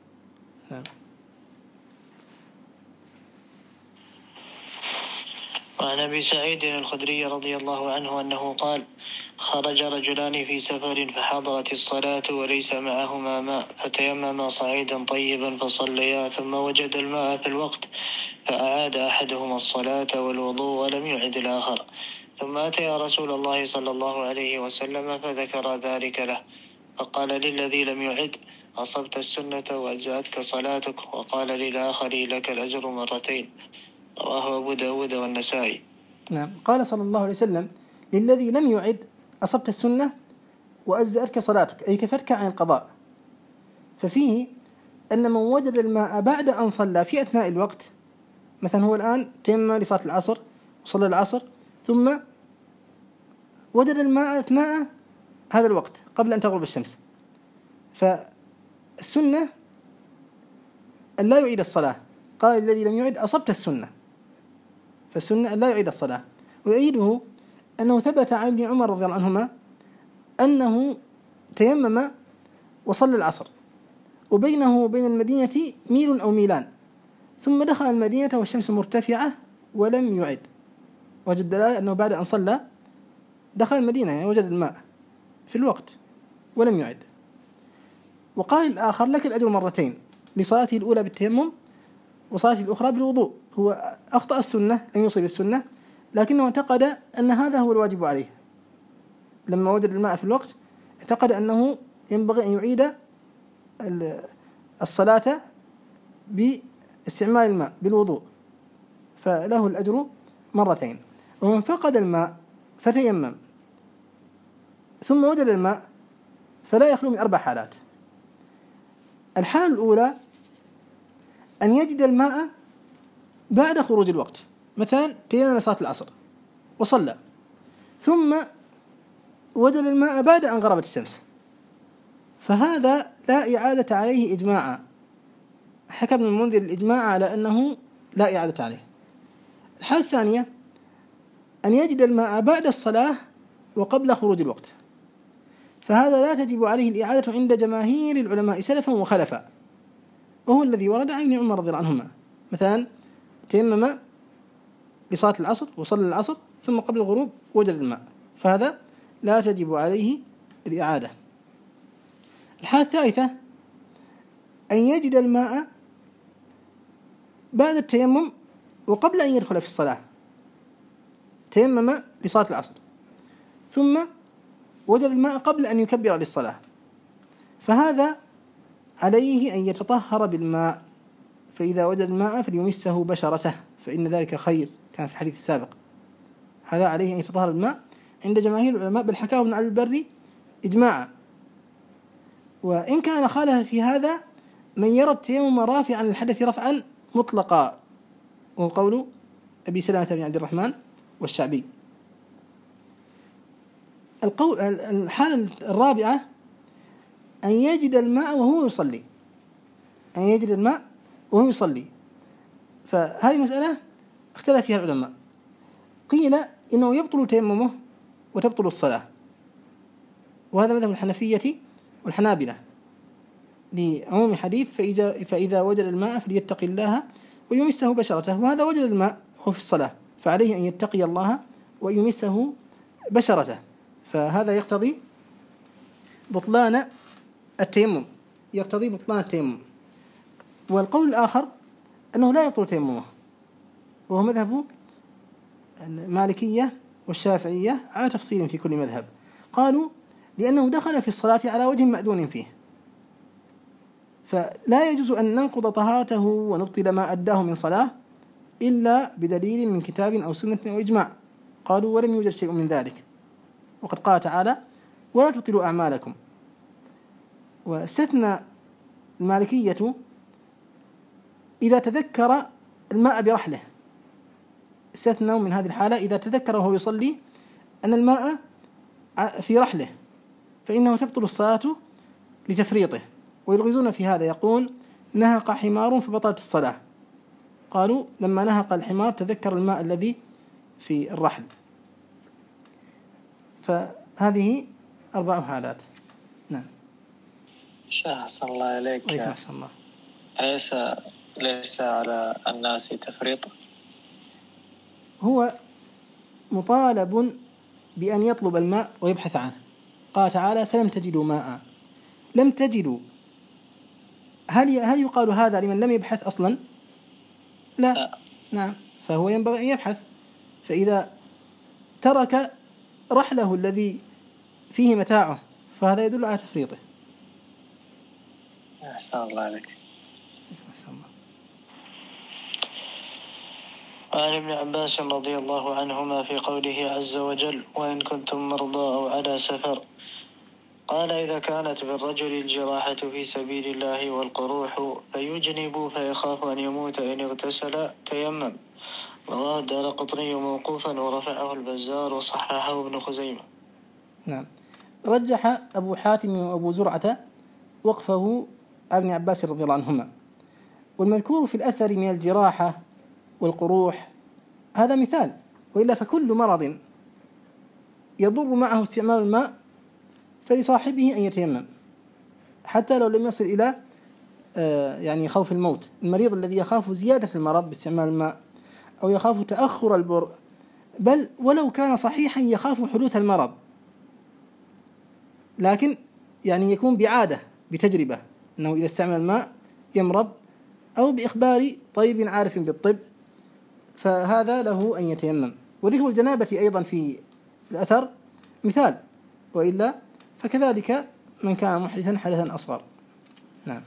نعم. وعن أبي سعيد الخدري رضي الله عنه أنه قال: خرج رجلان في سفر فحضرت الصلاة وليس معهما ماء فتيمما صعيدا طيبا فصليا ثم وجد الماء في الوقت فأعاد أحدهما الصلاة والوضوء ولم يعد الآخر، ثم أتى رسول الله صلى الله عليه وسلم فذكر ذلك له، فقال للذي لم يعد: أصبت السنة وأجزأتك صلاتك، وقال للآخر: لك الأجر مرتين. رواه أبو داود والنسائي. نعم. قال صلى الله عليه وسلم: للذي لم يعد: أصبت السنة وأجزأتك صلاتك، أي كفتك عن القضاء. ففيه أن من وجد الماء بعد أن صلى في أثناء الوقت، مثلا هو الآن تيمم لصلاة العصر وصلى العصر، ثم وجد الماء أثناء هذا الوقت قبل أن تغرب الشمس، فالسنة أن لا يعيد الصلاة. قال الذي لم يعد: أصبت السنة، فالسنة أن لا يعيد الصلاة. ويعيده أنه ثبت عن ابن عمر رضي الله عنهما أنه تيمم وصلى العصر وبينه وبين المدينة ميل أو ميلان، ثم دخل المدينة والشمس مرتفعة ولم يعد. وجد الدلالة أنه بعد أن صلى دخل المدينة، يعني وجد الماء في الوقت ولم يعد. وقال الآخر: لك الأجر مرتين، لصلاته الأولى بالتيمم وصلاته الأخرى بالوضوء. هو أخطأ السنة، لم يصيب السنة، لكنه اعتقد أن هذا هو الواجب عليه. لما وجد الماء في الوقت اعتقد أنه ينبغي أن يعيد الصلاة باستعمال الماء بالوضوء، فله الأجر مرتين. ومن فقد الماء فتيمم ثم وجد الماء فلا يخلو من 4 حالات. الحالة الأولى أن يجد الماء بعد خروج الوقت، مثلا تيمم صلاة العصر وصلى، ثم وجد الماء بعد أن غربت الشمس، فهذا لا إعادة عليه إجماعا. حكى ابن المنذر الإجماع على أنه لا إعادة عليه. الحالة الثانية أن يجد الماء بعد الصلاة وقبل خروج الوقت، فهذا لا تجب عليه الإعادة عند جماهير العلماء سلفا وخلفا، وهو الذي ورد عن ابن عمر رضي الله عنهما. مثلا تيمم لصلاة العصر وصلى العصر ثم قبل الغروب وجد الماء، فهذا لا تجب عليه الإعادة. الحالة الثالثة أن يجد الماء بعد التيمم وقبل أن يدخل في الصلاة، تيمم لصلاة العصر ثم وجد الماء قبل أن يكبر للصلاة، فهذا عليه أن يتطهر بالماء، فإذا وجد الماء فليمسه بشرته فإن ذلك خير، كان في الحديث السابق. هذا عليه أن يتطهر بالماء عند جماهير العلماء، بل حكاه ابن عبد البر إجماعا. وإن كان خالف في هذا من يرى التيمم رافعا للحدث رفعا مطلقا، وهو قول أبي سلمة بن عبد الرحمن والشعبي. الحالة الرابعة أن يجد الماء وهو يصلي، أن يجد الماء وهو يصلي. فهذه مسألة اختلف فيها العلماء. قيل إنه يبطل تيممه وتبطل الصلاة، وهذا مذهب الحنفية والحنابلة لعموم حديث فإذا وجد الماء فليتقي الله ويمسه بشرته، وهذا وجد الماء وهو في الصلاة فعليه أن يتقي الله ويمسه بشرته، فهذا يقتضي بطلان التيمم، يقتضي بطلان التيمم. والقول الآخر أنه لا يبطل تيممه، وهو مذهب المالكية والشافعية على تفصيل في كل مذهب. قالوا لأنه دخل في الصلاة على وجه مأذون فيه، فلا يجوز أن ننقض طهارته ونبطل ما أداه من صلاة إلا بدليل من كتاب أو سنة أو إجماع. قالوا ولم يوجد شيء من ذلك، وقد قال تعالى ولا تبطلوا أعمالكم. واستثنى المالكية إذا تذكر الماء برحله، استثنوا من هذه الحالة إذا تذكر وهو يصلي أن الماء في رحله فإنه تبطل الصلاة لتفريطه. ويلغزون في هذا، يقول نهق حمار فبطلت الصلاة. قالوا لما نهق الحمار تذكر الماء الذي في الرحل. فهذه 4 حالات. نعم. شيخ أحسن الله إليك. أحسن الله. ليس على الناس تفريط؟ هو مطالب بأن يطلب الماء ويبحث عنه. قال تعالى فلم تجدوا ماء. لم تجدوا، هل يقال هذا لمن لم يبحث أصلا؟ لا. نعم، فهو ينبغي أن يبحث. فإذا ترك رحله الذي فيه متاعه فهذا يدل على تفريطه. أحسن الله عليك. وعن ابن عباس رضي الله عنهما في قوله عز وجل وإن كنتم مرضى أو على سفر، قال إذا كانت بالرجل الجراحة في سبيل الله والقروح فيجنب فيخاف أن يموت إن اغتسل تيمم. رواه الدارقطني موقوفا ورفعه البزار وصححه ابن خزيمة. نعم، رجح أبو حاتم وأبو زرعة وقفه ابن عباس رضي الله عنهما. والمذكور في الأثر من الجراحة والقروح هذا مثال، وإلا فكل مرض يضر معه استعمال الماء فلصاحبه أن يتيمم حتى لو لم يصل إلى يعني خوف الموت. المريض الذي يخاف زيادة المرض باستعمال الماء أو يخاف تأخر البرء، بل ولو كان صحيحا يخاف حدوث المرض، لكن يعني يكون بعادة بتجربة أنه إذا استعمل الماء يمرض، أو بإخبار طبيب عارف بالطب، فهذا له أن يتيمم. وذكر الجنابة أيضا في الأثر مثال، وإلا فكذلك من كان محدثا حدثا أصغر. نعم.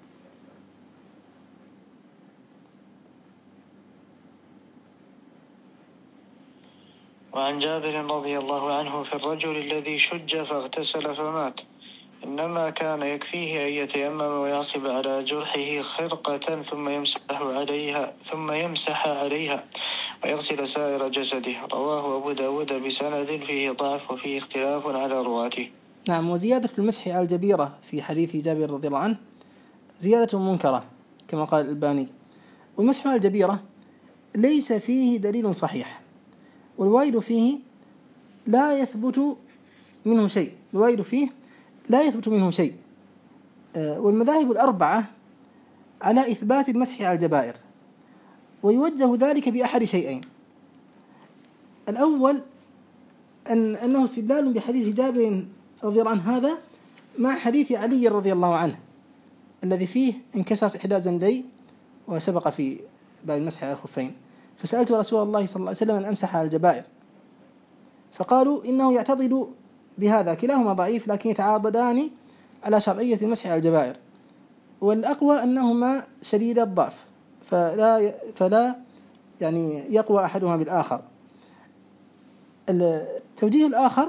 وعن جابر رضي الله عنه في الرجل الذي شج فاغتسل فمات، إنما كان يكفيه أن يتيمم ويعصب على جرحه خرقة ثم يمسح عليها ويغسل سائر جسده. رواه أبو داود بسند فيه ضعف وفيه اختلاف على رواته. نعم. وزيادة المسح على الجبيرة في حديث جابر رضي الله عنه زيادة منكرة كما قال الألباني. والمسح على الجبيرة ليس فيه دليل صحيح، والوارد فيه لا يثبت منه شيء. الوارد فيه لا يثبت منه شيء. والمذاهب الأربعة على إثبات المسح على الجبائر، ويوجه ذلك بأحد شيئين. الأول أنه استدلال بحديث جابر رضي الله عنه هذا مع حديث علي رضي الله عنه الذي فيه انكسرت إحدى زندي وسبق في باب المسح على الخفين، فسألت رسول الله صلى الله عليه وسلم أن أمسح على الجبائر، فقالوا إنه يعتضد بهذا، كلاهما ضعيف لكن يتعاضدان على شرعية المسح على الجبائر، والأقوى أنهما شديد الضعف فلا يعني يقوى أحدهما بالآخر. التوجيه الآخر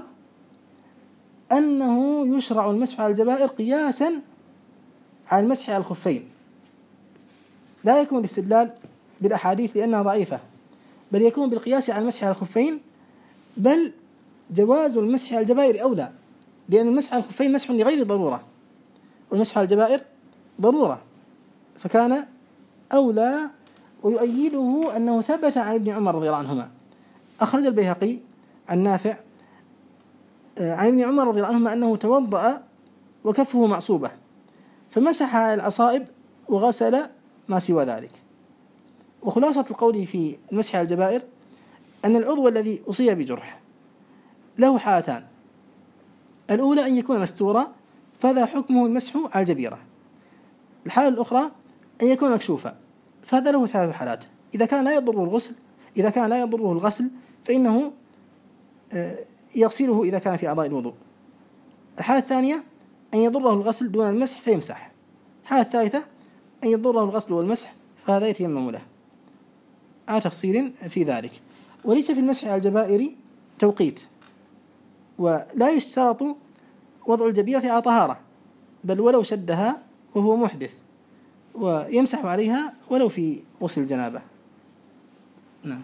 أنه يشرع المسح على الجبائر قياسا على المسح على الخفين، لا يكون الاستدلال بالأحاديث لأنها ضعيفة، بل يكون بالقياس على المسح على الخفين، بل جواز المسح على الجبائر أولى، لأن المسح على الخفين مسح لغير ضرورة، والمسح على الجبائر ضرورة، فكان أولى. ويؤيده أنه ثبت عن ابن عمر رضي الله عنهما، أخرج البيهقي عن نافع عن ابن عمر رضي الله عنهما أنه توضأ وكفه معصوبة فمسح على العصائب وغسل ما سوى ذلك. وخلاصة القول في المسح على الجبائر أن العضو الذي أصيب بجرح له حالتان: الأولى أن يكون مستورا فهذا حكمه المسح على الجبيرة، الحالة الأخرى أن يكون مكشوفا فهذا له 3 حالات. إذا كان لا يضره الغسل فإنه يغسله إذا كان في أعضاء الوضوء. الحالة الثانية أن يضره الغسل دون المسح فيمسح. الحالة الثالثة أن يضره الغسل والمسح فهذا يتيمم له. على تفصيل في ذلك. وليس في المسح على الجبائر توقيت، ولا يشترط وضع الجبيرة على طهارة، بل ولو شدها وهو محدث ويمسح عليها ولو في غسل الجنابة. نعم.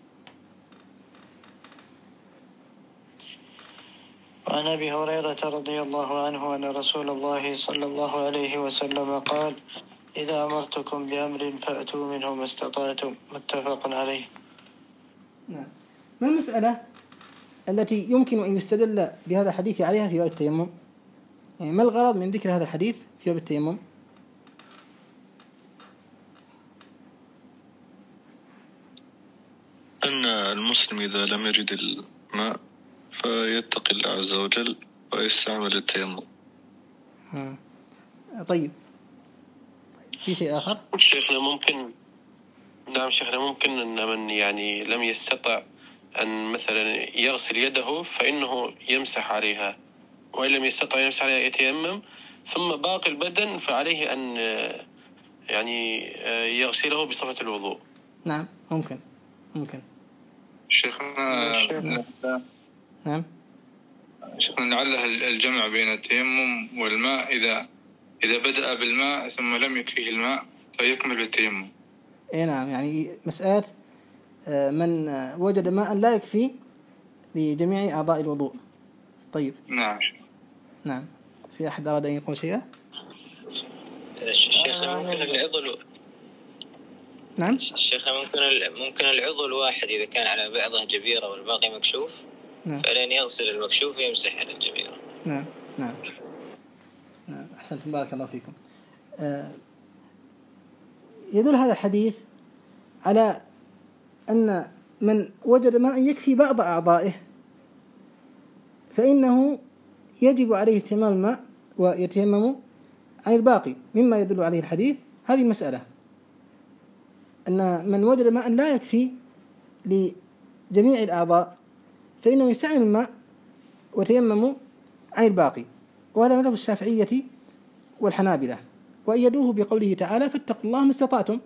وعن أبي هريرة رضي الله عنه أن رسول الله صلى الله عليه وسلم قال: إذا أمرتكم بأمر فأتوا منه ما استطعتم. متفق عليه. نعم. ما المسألة التي يمكن أن يستدل بهذا الحديث عليها في باب التيمم؟ يعني ما الغرض من ذكر هذا الحديث في باب التيمم؟ أن المسلم إذا لم يجد الماء فيتقي الله عز وجل ويستعمل التيمم. طيب في شيء آخر؟ شيخنا ممكن، نعم شيخنا، ممكن أن من يعني لم يستطع أن مثلا يغسل يده فإنه يمسح عليها، وإن لم يستطع يمسح عليها يتيمم، ثم باقي البدن فعليه أن يعني يغسله بصفة الوضوء. نعم ممكن. شيخنا نعم شيخنا لعله الجمع بين التيمم والماء، إذا بدأ بالماء ثم لم يكفيه الماء فيكمل بالتيمم. إيه نعم، يعني مسألة من وجد ماء لا يكفي لجميع أعضاء الوضوء. طيب نعم في أحد أراد أن يقول شيئا؟ شيخنا ممكن العضو، نعم شيخنا ممكن العضو الواحد إذا كان على بعضه جبيرة والباقي مكشوف، نعم. فلين يغسل المكشوف ويمسح على الجبيرة. نعم أحسنتم، بارك الله فيكم. يدل هذا الحديث على أن من وجد ماء يكفي بعض أعضائه فإنه يجب عليه استعمال الماء ويتيمم عن الباقي. مما يدل عليه الحديث هذه المسألة، أن من وجد ماء لا يكفي لجميع الأعضاء فإنه يستعمل الماء ويتيمم عن الباقي. وهذا مذهب الشافعية والحنابلة، وأيدوه بقوله تعالى فاتقوا الله ما استطعتم.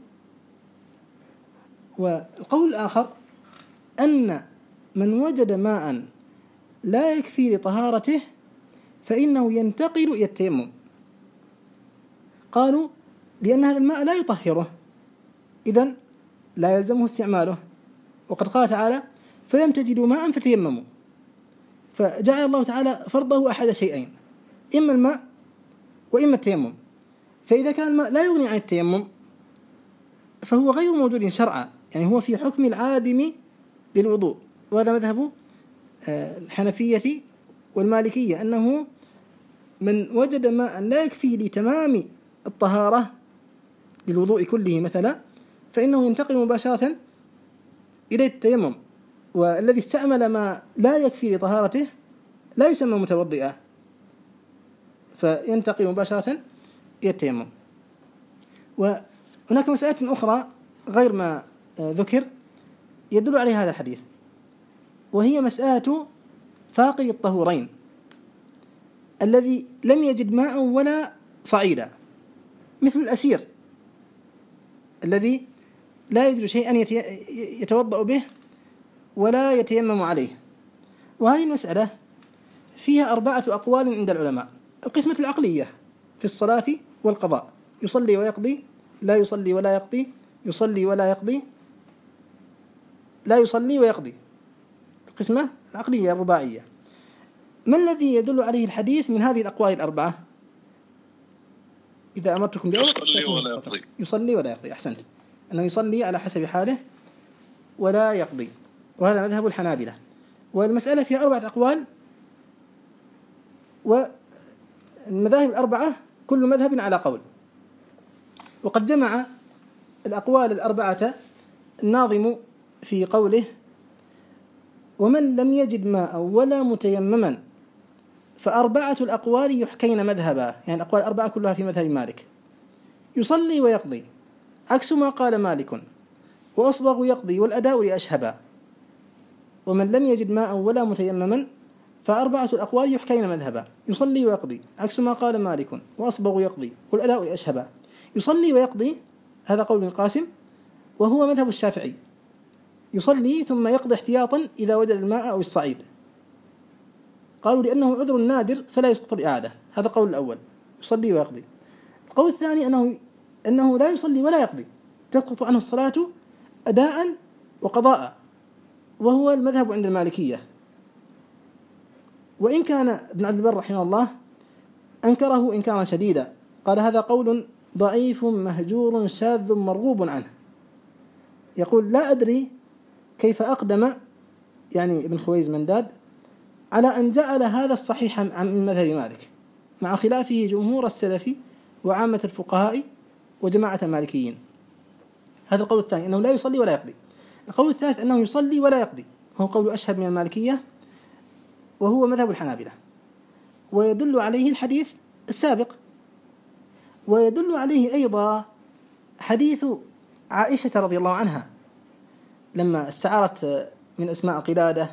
والقول الآخر أن من وجد ماء لا يكفي لطهارته فإنه ينتقل إلى التيمم. قالوا لأن هذا الماء لا يطهره، إذن لا يلزمه استعماله، وقد قال تعالى فلم تجدوا ماء فتيمموا، فجعل الله تعالى فرضه أحد شيئين، إما الماء وإما التيمم. فإذا كان الماء لا يغني عن التيمم فهو غير موجود شرعا، يعني هو في حكم العادم للوضوء. وهذا مذهب الحنفية والمالكية، أنه من وجد ماء لا يكفي لتمام الطهارة للوضوء كله مثلا فإنه ينتقل مباشرة إلى التيمم، والذي استعمل ما لا يكفي لطهارته لا يسمى متوضئا، فينتقل مباشرة إلى التيمم. وهناك مسألة أخرى غير ما ذكر يدل عليها هذا الحديث، وهي مسألة فاقد الطهورين الذي لم يجد ماء ولا صعيدا، مثل الأسير الذي لا يجد شيئا يتوضأ به ولا يتيمم عليه. وهذه المسألة فيها 4 أقوال عند العلماء. القسمة العقلية في الصلاة والقضاء: يصلي ويقضي، لا يصلي ولا يقضي، يصلي ولا يقضي، لا يصلي ويقضي. القسمة العقلية الرباعية. ما الذي يدل عليه الحديث من هذه الأقوال ال4؟ إذا أمرتكم بأمر يصلي ولا يقضي. أحسنت، أنه يصلي على حسب حاله ولا يقضي، وهذا مذهب الحنابلة. والمسألة فيها 4 أقوال، والمذاهب ال4 كل مذهب على قول. وقد جمع الأقوال ال4 الناظم في قوله ومن لم يجد ماء ولا متيمما ف4 الأقوال يحكين مذهبا، يعني الأقوال 4 كلها في مذهب مالك. يصلي ويقضي عكس ما قال مالك، وأصبغ يقضي والأداء لأشهبا. ومن لم يجد ماء ولا متيمما ف4 الأقوال يحكين مذهبا. يصلي ويقضي عكس ما قال مالك، وأصبغ يقضي والأداء لأشهبا. يصلي ويقضي هذا قول القاسم، وهو مذهب الشافعي، يصلي ثم يقضي احتياطا إذا وجد الماء أو الصعيد. قالوا لأنه عذر نادر فلا يسقط الإعادة. هذا قول الأول، يصلي ويقضي. القول الثاني أنه لا يصلي ولا يقضي، تسقط عنه الصلاة أداء وقضاء، وهو المذهب عند المالكية. وإن كان ابن عبد البر رحمه الله أنكره إنكارا شديدا، قال هذا قول ضعيف مهجور شاذ مرغوب عنه. يقول لا أدري كيف أقدم، يعني ابن خويز منداد، على أن جعل هذا الصحيح من مذهب مالك مع خلافه جمهور السلف وعامة الفقهاء وجماعة المالكيين. هذا القول الثاني، أنه لا يصلي ولا يقضي. القول الثالث أنه يصلي ولا يقضي، هو قول أشهب من المالكية وهو مذهب الحنابلة، ويدل عليه الحديث السابق، ويدل عليه أيضا حديث عائشة رضي الله عنها لما استعارت من أسماء قلادة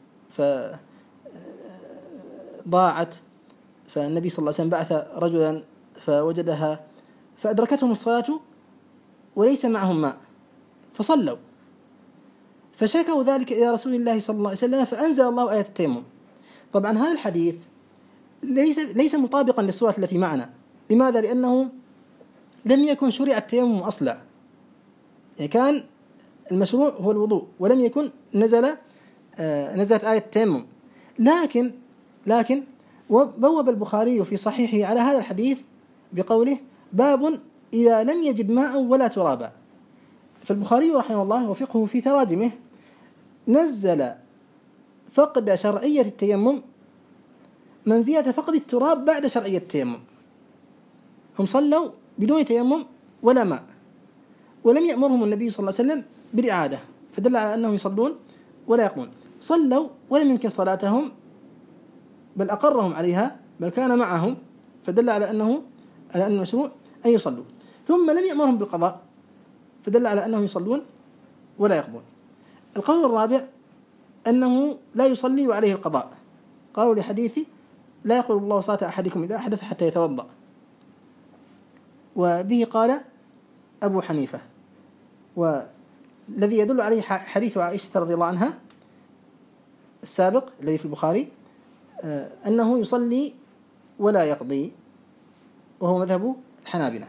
فضاعت، فالنبي صلى الله عليه وسلم بعث رجلا فوجدها فأدركتهم الصلاة وليس معهم ماء فصلوا، فشكوا ذلك إلى رسول الله صلى الله عليه وسلم فأنزل الله آية التيمم. طبعا هذا الحديث ليس مطابقا للسورة التي معنا. لماذا؟ لأنه لم يكن شرع التيمم أصلا، يعني كان المشروع هو الوضوء ولم يكن نزلت آية التيمم. لكن بوب البخاري في صحيحه على هذا الحديث بقوله باب إذا لم يجد ماء ولا ترابا. فالبخاري رحمه الله وفقه في تراجمه نزل فقد شرعية التيمم منزلة فقد التراب بعد شرعية التيمم. هم صلوا بدون تيمم ولا ماء، ولم يأمرهم النبي صلى الله عليه وسلم بالإعادة، فدل على أنهم يصلون ولا يقومون. صلوا ولم يمكن صلاتهم، بل أقرهم عليها، بل كان معهم، فدل على أن المشروع أن يصلوا. ثم لم يأمرهم بالقضاء، فدل على أنهم يصلون ولا يقضون. القول الرابع أنه لا يصلي وعليه القضاء، قالوا لحديث لا يقبل الله صلاة أحدكم إذا أحدث حتى يتوضأ، وبه قال أبو حنيفة. والذي يدل عليه حديث عائشة رضي الله عنها السابق الذي في البخاري أنه يصلي ولا يقضي، وهو مذهب الحنابلة.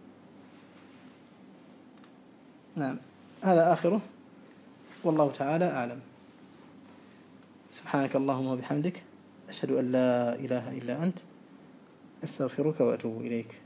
نعم، هذا آخره، والله تعالى أعلم. سبحانك اللهم وبحمدك، أشهد أن لا إله إلا أنت، أستغفرك وأتوب إليك.